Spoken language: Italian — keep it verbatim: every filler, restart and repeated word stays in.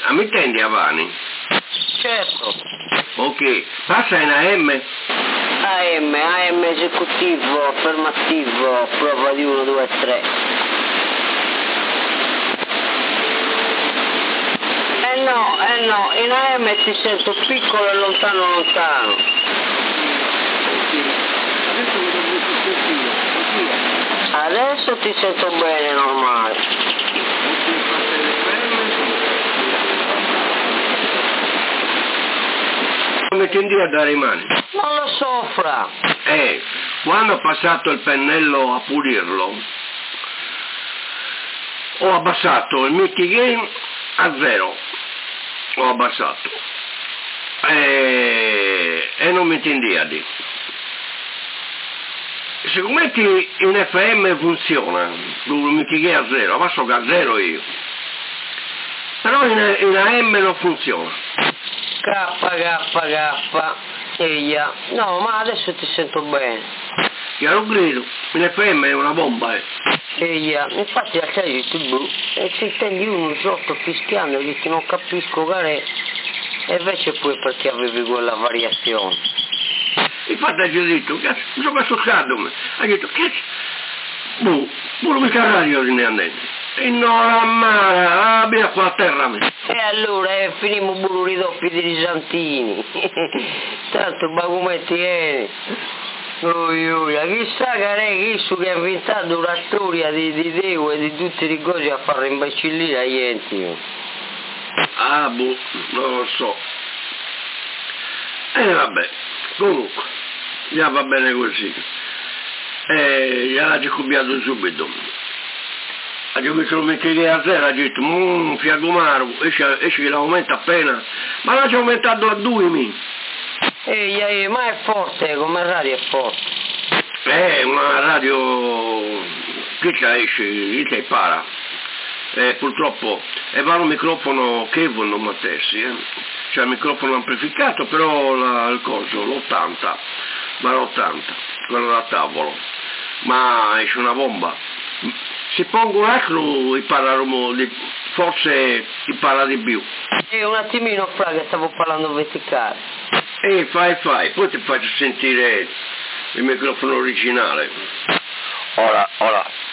a mi intendi Avani? Certo. Ok, passa in A M? A M, A M esecutivo, affermativo, prova di uno, due, tre. Eh no, eh no, in A M ti sento piccolo e lontano lontano. Adesso ti sento bene, normale. Come tendi a dare i mani? Non lo so, fra. Eh, quando ho passato il pennello a pulirlo, ho abbassato il mickey gain a zero. Ho abbassato. E, e non mi tendi a dire. Secondo me in F M funziona, il mickey gain a zero, abbasso che a zero io. Però in, in A M non funziona. K, K, K, eia. No, ma adesso ti sento bene. Chiaro grido, in F M è una bomba, eh. Eia, infatti la serie di tivù e si intendi uno sotto fischiando e dici non capisco che e invece poi perché avevi quella variazione. Infatti ha detto, cazzo, mi sono messo scaldo, ha detto, cazzo, boh, pure mica radio ne andando. E no, la mara, abbia qua a terra me. E allora eh, finimo pure i doppi di Risantini. Tanto come tieni. Ui, ui, chissà che è questo che ha inventato una storia di, di Dio e di tutte le cose a fare imbecillire agli enti. Ah, boh, non lo so. E eh, vabbè, comunque, già va bene così. E gliel'ha giubiato subito. Ha detto lo metti a zero, ha detto, mmm, fiagomaro, esce, esce l'aumenta appena, ma l'ha già aumentato a due mi. Ehi, ehi, ma è forte, come radio è forte. Eh, una radio, che c'è esce, che c'è para. Eh, purtroppo, è vero un microfono che non mettessi, eh. C'è il microfono amplificato, però la, il coso, l'ottanta, ma l'ottanta, quello da tavolo. Ma esce una bomba. Se pongo l'acro impara forse impara di più. E un attimino fra che stavo parlando verticale. E fai fai, poi ti faccio sentire il microfono originale. Ora, ora.